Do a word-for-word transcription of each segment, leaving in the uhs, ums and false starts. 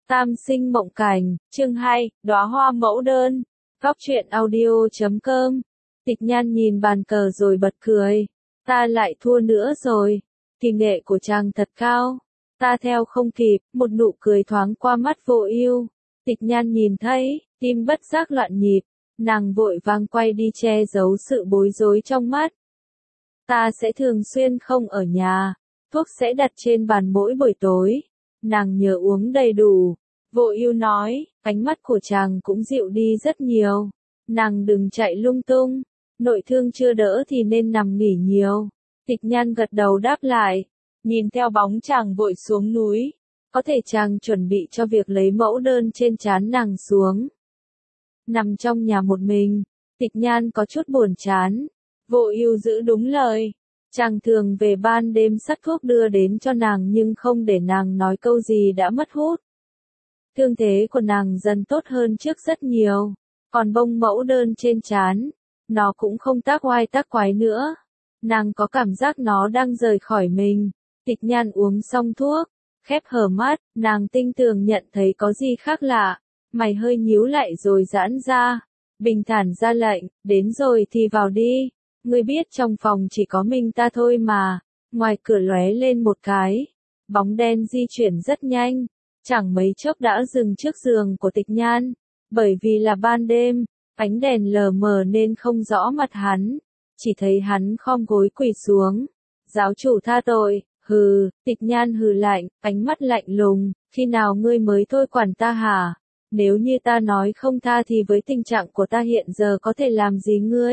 Tam sinh mộng cảnh, chương hai, đóa hoa mẫu đơn. Góc truyện audio chấm com. Tịch Nhan nhìn bàn cờ rồi bật cười. Ta lại thua nữa rồi. Kỳ nghệ của chàng thật cao. Ta theo không kịp, một nụ cười thoáng qua mắt Vô Ưu. Tịch Nhan nhìn thấy, tim bất giác loạn nhịp. Nàng vội vàng quay đi che giấu sự bối rối trong mắt. Ta sẽ thường xuyên không ở nhà. Thuốc sẽ đặt trên bàn mỗi buổi tối. Nàng nhớ uống đầy đủ. Vô Ưu nói, ánh mắt của chàng cũng dịu đi rất nhiều. Nàng đừng chạy lung tung. Nội thương chưa đỡ thì nên nằm nghỉ nhiều. Tịch Nhan gật đầu đáp lại. Nhìn theo bóng chàng vội xuống núi. Có thể chàng chuẩn bị cho việc lấy mẫu đơn trên trán nàng xuống. Nằm trong nhà một mình, Tịch Nhan có chút buồn chán. Vô Ưu giữ đúng lời. Chàng thường về ban đêm sắc thuốc đưa đến cho nàng nhưng không để nàng nói câu gì đã mất hút. Thương thế của nàng dần tốt hơn trước rất nhiều. Còn bông mẫu đơn trên trán, nó cũng không tác oai tác quái nữa. Nàng có cảm giác nó đang rời khỏi mình. Tịch Nhan uống xong thuốc, khép hờ mắt, nàng tinh tường nhận thấy có gì khác lạ. Mày hơi nhíu lại rồi giãn ra. Bình thản ra lệnh, đến rồi thì vào đi. Ngươi biết trong phòng chỉ có mình ta thôi mà. Ngoài cửa lóe lên một cái. Bóng đen di chuyển rất nhanh. Chẳng mấy chốc đã dừng trước giường của Tịch Nhan. Bởi vì là ban đêm, ánh đèn lờ mờ nên không rõ mặt hắn. Chỉ thấy hắn khom gối quỳ xuống. Giáo chủ tha tội, hừ, Tịch Nhan hừ lạnh, ánh mắt lạnh lùng. Khi nào ngươi mới thôi quản ta hả? Nếu như ta nói không tha thì với tình trạng của ta hiện giờ có thể làm gì ngươi?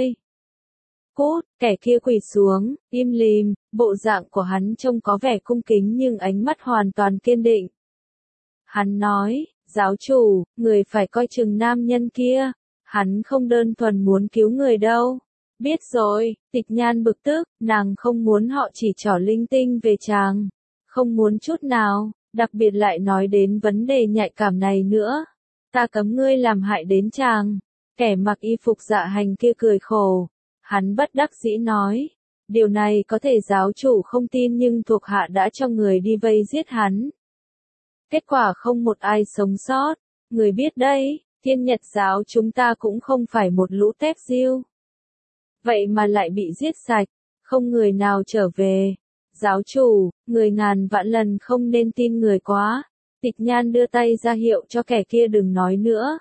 Cút, kẻ kia quỳ xuống, im lìm, bộ dạng của hắn trông có vẻ cung kính nhưng ánh mắt hoàn toàn kiên định. Hắn nói, giáo chủ, người phải coi chừng nam nhân kia, hắn không đơn thuần muốn cứu người đâu. Biết rồi, Tịch Nhan bực tức, nàng không muốn họ chỉ trỏ linh tinh về chàng. Không muốn chút nào, đặc biệt lại nói đến vấn đề nhạy cảm này nữa. Ta cấm ngươi làm hại đến chàng. Kẻ mặc y phục dạ hành kia cười khổ. Hắn bất đắc dĩ nói. Điều này có thể giáo chủ không tin nhưng thuộc hạ đã cho người đi vây giết hắn. Kết quả không một ai sống sót. Người biết đấy, Thiên Nhật giáo chúng ta cũng không phải một lũ tép diêu. Vậy mà lại bị giết sạch, không người nào trở về. Giáo chủ, người ngàn vạn lần không nên tin người quá. Tịch Nhan đưa tay ra hiệu cho kẻ kia đừng nói nữa.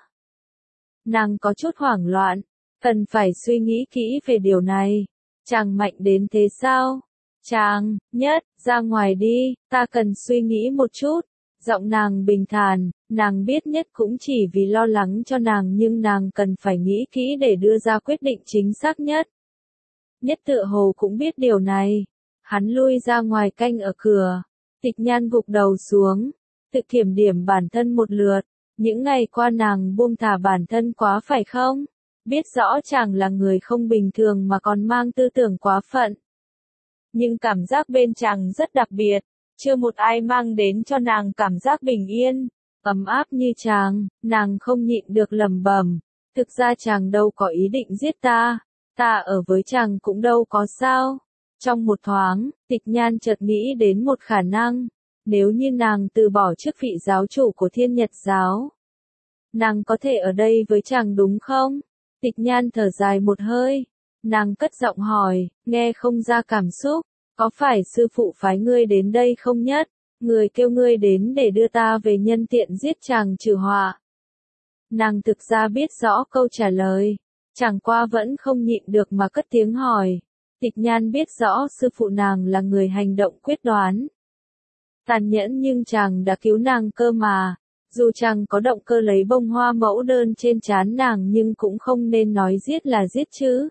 Nàng có chút hoảng loạn, cần phải suy nghĩ kỹ về điều này. Chàng mạnh đến thế sao? Chàng, Nhất, ra ngoài đi, ta cần suy nghĩ một chút. Giọng nàng bình thản, nàng biết Nhất cũng chỉ vì lo lắng cho nàng nhưng nàng cần phải nghĩ kỹ để đưa ra quyết định chính xác nhất. Nhất tựa hồ cũng biết điều này. Hắn lui ra ngoài canh ở cửa. Tịch Nhan gục đầu xuống. Tự kiểm điểm bản thân một lượt. Những ngày qua nàng buông thả bản thân quá phải không? Biết rõ chàng là người không bình thường mà còn mang tư tưởng quá phận. Nhưng cảm giác bên chàng rất đặc biệt. Chưa một ai mang đến cho nàng cảm giác bình yên, ấm áp như chàng. Nàng không nhịn được lẩm bẩm. Thực ra chàng đâu có ý định giết ta. Ta ở với chàng cũng đâu có sao. Trong một thoáng, Tịch Nhan chợt nghĩ đến một khả năng. Nếu như nàng từ bỏ chức vị giáo chủ của Thiên Nhật giáo, nàng có thể ở đây với chàng đúng không? Tịch Nhan thở dài một hơi. Nàng cất giọng hỏi, nghe không ra cảm xúc. Có phải sư phụ phái ngươi đến đây không Nhất? Người kêu ngươi đến để đưa ta về nhân tiện giết chàng trừ họa. Nàng thực ra biết rõ câu trả lời. Chẳng qua vẫn không nhịn được mà cất tiếng hỏi. Tịch Nhan biết rõ sư phụ nàng là người hành động quyết đoán. Tàn nhẫn nhưng chàng đã cứu nàng cơ mà. Dù chàng có động cơ lấy bông hoa mẫu đơn trên trán nàng nhưng cũng không nên nói giết là giết chứ.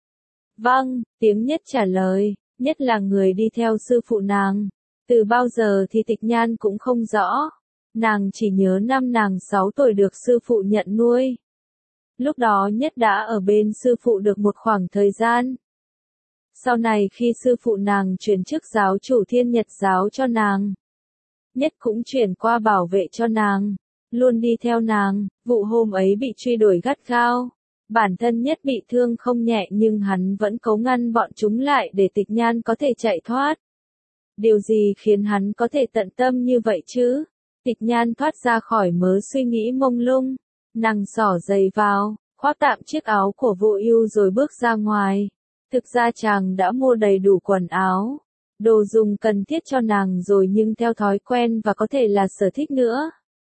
Vâng, tiếng Nhất trả lời. Nhất là người đi theo sư phụ nàng. Từ bao giờ thì Tịch Nhan cũng không rõ. Nàng chỉ nhớ năm nàng sáu tuổi được sư phụ nhận nuôi. Lúc đó Nhất đã ở bên sư phụ được một khoảng thời gian. Sau này khi sư phụ nàng chuyển chức giáo chủ Thiên Nhật giáo cho nàng, Nhất cũng chuyển qua bảo vệ cho nàng, luôn đi theo nàng. Vụ hôm ấy bị truy đuổi gắt gao. Bản thân Nhất bị thương không nhẹ nhưng hắn vẫn cố ngăn bọn chúng lại để Tịch Nhan có thể chạy thoát. Điều gì khiến hắn có thể tận tâm như vậy chứ? Tịch Nhan thoát ra khỏi mớ suy nghĩ mông lung, nàng xỏ giày vào, khoác tạm chiếc áo của Vô Ưu rồi bước ra ngoài. Thực ra chàng đã mua đầy đủ quần áo, đồ dùng cần thiết cho nàng rồi nhưng theo thói quen và có thể là sở thích nữa.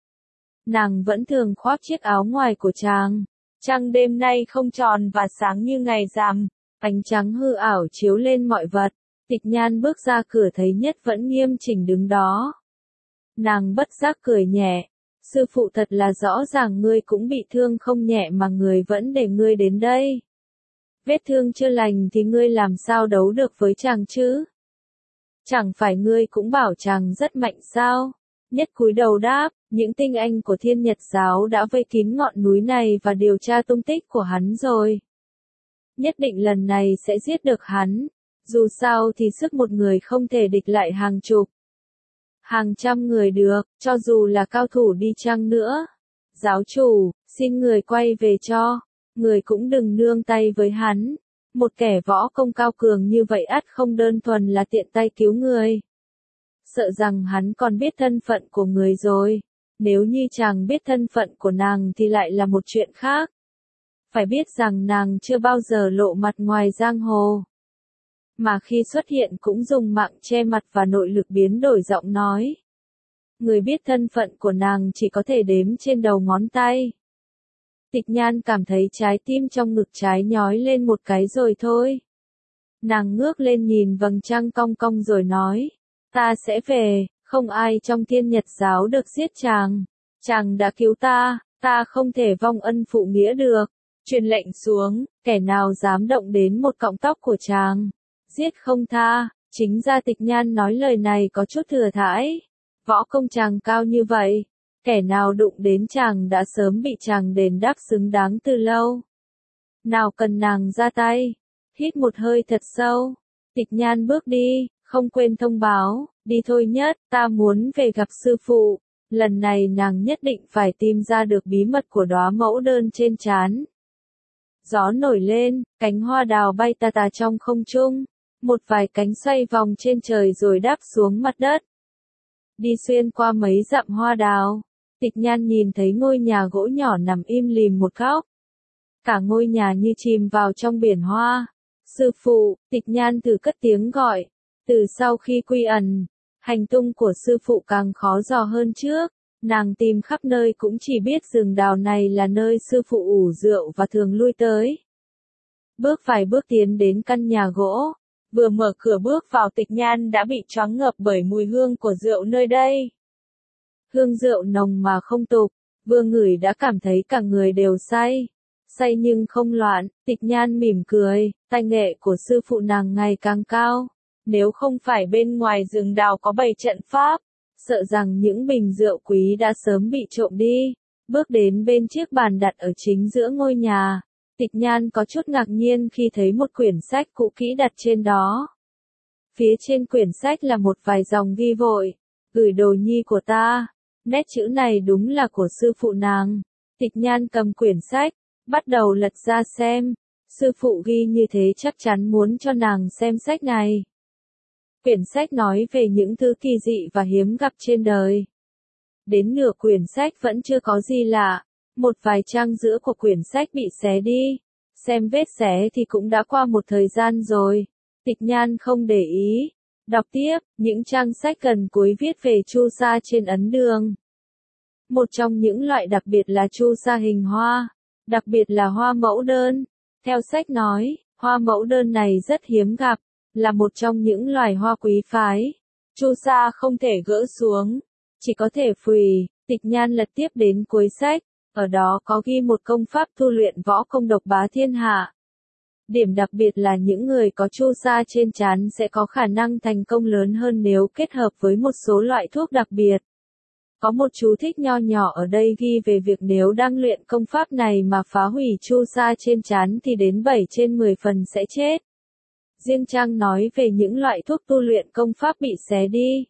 Nàng vẫn thường khoác chiếc áo ngoài của chàng. Trăng đêm nay không tròn và sáng như ngày rằm, ánh trắng hư ảo chiếu lên mọi vật. Tịch Nhan bước ra cửa thấy Nhất vẫn nghiêm chỉnh đứng đó. Nàng bất giác cười nhẹ, sư phụ thật là rõ ràng ngươi cũng bị thương không nhẹ mà người vẫn để ngươi đến đây. Vết thương chưa lành thì ngươi làm sao đấu được với chàng chứ? Chẳng phải ngươi cũng bảo chàng rất mạnh sao? Nhất cúi đầu đáp, những tinh anh của Thiên Nhật giáo đã vây kín ngọn núi này và điều tra tung tích của hắn rồi. Nhất định lần này sẽ giết được hắn, dù sao thì sức một người không thể địch lại hàng chục, hàng trăm người được, cho dù là cao thủ đi chăng nữa. Giáo chủ, xin người quay về cho, người cũng đừng nương tay với hắn. Một kẻ võ công cao cường như vậy ắt không đơn thuần là tiện tay cứu người. Sợ rằng hắn còn biết thân phận của người rồi. Nếu như chàng biết thân phận của nàng thì lại là một chuyện khác. Phải biết rằng nàng chưa bao giờ lộ mặt ngoài giang hồ. Mà khi xuất hiện cũng dùng mạng che mặt và nội lực biến đổi giọng nói. Người biết thân phận của nàng chỉ có thể đếm trên đầu ngón tay. Tịch Nhan cảm thấy trái tim trong ngực trái nhói lên một cái rồi thôi. Nàng ngước lên nhìn vầng trăng cong cong rồi nói, ta sẽ về, không ai trong Thiên Nhật giáo được giết chàng. Chàng đã cứu ta, ta không thể vong ân phụ nghĩa được. Truyền lệnh xuống, kẻ nào dám động đến một cọng tóc của chàng, giết không tha. Chính ra Tịch Nhan nói lời này có chút thừa thãi. Võ công chàng cao như vậy, kẻ nào đụng đến chàng đã sớm bị chàng đền đáp xứng đáng từ lâu. Nào cần nàng ra tay. Hít một hơi thật sâu, Tịch Nhan bước đi, không quên thông báo, đi thôi Nhất, ta muốn về gặp sư phụ. Lần này nàng nhất định phải tìm ra được bí mật của đóa mẫu đơn trên trán. Gió nổi lên, cánh hoa đào bay tà tà trong không trung, một vài cánh xoay vòng trên trời rồi đáp xuống mặt đất. Đi xuyên qua mấy dặm hoa đào, Tịch Nhan nhìn thấy ngôi nhà gỗ nhỏ nằm im lìm một góc. Cả ngôi nhà như chìm vào trong biển hoa. Sư phụ, Tịch Nhan thử cất tiếng gọi. Từ sau khi quy ẩn, hành tung của sư phụ càng khó dò hơn trước. Nàng tìm khắp nơi cũng chỉ biết rừng đào này là nơi sư phụ ủ rượu và thường lui tới. Bước vài bước tiến đến căn nhà gỗ. Vừa mở cửa bước vào Tịch Nhan đã bị choáng ngợp bởi mùi hương của rượu nơi đây. Hương rượu nồng mà không tục, vừa ngửi đã cảm thấy cả người đều say. Say nhưng không loạn, Tịch Nhan mỉm cười, tay nghệ của sư phụ nàng ngày càng cao. Nếu không phải bên ngoài rừng đào có bày trận pháp, sợ rằng những bình rượu quý đã sớm bị trộm đi. Bước đến bên chiếc bàn đặt ở chính giữa ngôi nhà, Tịch Nhan có chút ngạc nhiên khi thấy một quyển sách cũ kỹ đặt trên đó. Phía trên quyển sách là một vài dòng ghi vội, gửi đồ nhi của ta. Nét chữ này đúng là của sư phụ nàng. Tịch Nhan cầm quyển sách, bắt đầu lật ra xem. Sư phụ ghi như thế chắc chắn muốn cho nàng xem sách này. Quyển sách nói về những thứ kỳ dị và hiếm gặp trên đời. Đến nửa quyển sách vẫn chưa có gì lạ. Một vài trang giữa của quyển sách bị xé đi. Xem vết xé thì cũng đã qua một thời gian rồi. Tịch Nhan không để ý. Đọc tiếp, những trang sách gần cuối viết về chu sa trên ấn đường. Một trong những loại đặc biệt là chu sa hình hoa. Đặc biệt là hoa mẫu đơn. Theo sách nói, hoa mẫu đơn này rất hiếm gặp. Là một trong những loài hoa quý phái. Chu sa không thể gỡ xuống. Chỉ có thể phùi. Tịch Nhan lật tiếp đến cuối sách. Ở đó có ghi một công pháp tu luyện võ công độc bá thiên hạ. Điểm đặc biệt là những người có chu sa trên trán sẽ có khả năng thành công lớn hơn nếu kết hợp với một số loại thuốc đặc biệt. Có một chú thích nho nhỏ ở đây ghi về việc nếu đang luyện công pháp này mà phá hủy chu sa trên trán thì đến bảy trên mười phần sẽ chết. Riêng trang nói về những loại thuốc tu luyện công pháp bị xé đi.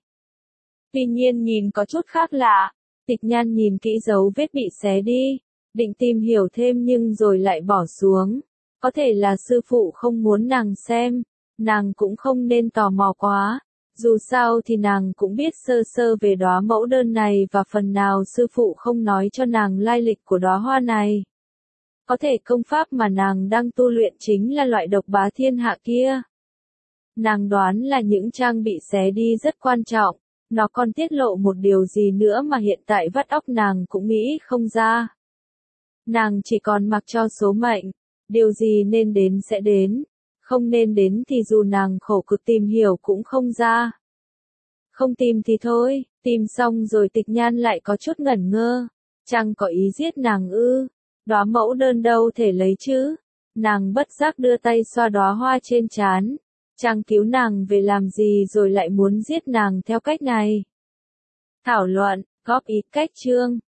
Tuy nhiên nhìn có chút khác lạ. Tịch Nhan nhìn kỹ dấu vết bị xé đi, định tìm hiểu thêm nhưng rồi lại bỏ xuống. Có thể là sư phụ không muốn nàng xem, nàng cũng không nên tò mò quá. Dù sao thì nàng cũng biết sơ sơ về đóa mẫu đơn này và phần nào sư phụ không nói cho nàng lai lịch của đóa hoa này. Có thể công pháp mà nàng đang tu luyện chính là loại độc bá thiên hạ kia. Nàng đoán là những trang bị xé đi rất quan trọng, nó còn tiết lộ một điều gì nữa mà hiện tại vắt óc nàng cũng nghĩ không ra. Nàng chỉ còn mặc cho số mệnh, điều gì nên đến sẽ đến, không nên đến thì dù nàng khổ cực tìm hiểu cũng không ra. Không tìm thì thôi, tìm xong rồi Tịch Nhan lại có chút ngẩn ngơ, chàng có ý giết nàng ư, đóa mẫu đơn đâu thể lấy chứ. Nàng bất giác đưa tay xoa đóa hoa trên trán, chàng cứu nàng về làm gì rồi lại muốn giết nàng theo cách này. Thảo luận, góp ý cách chương.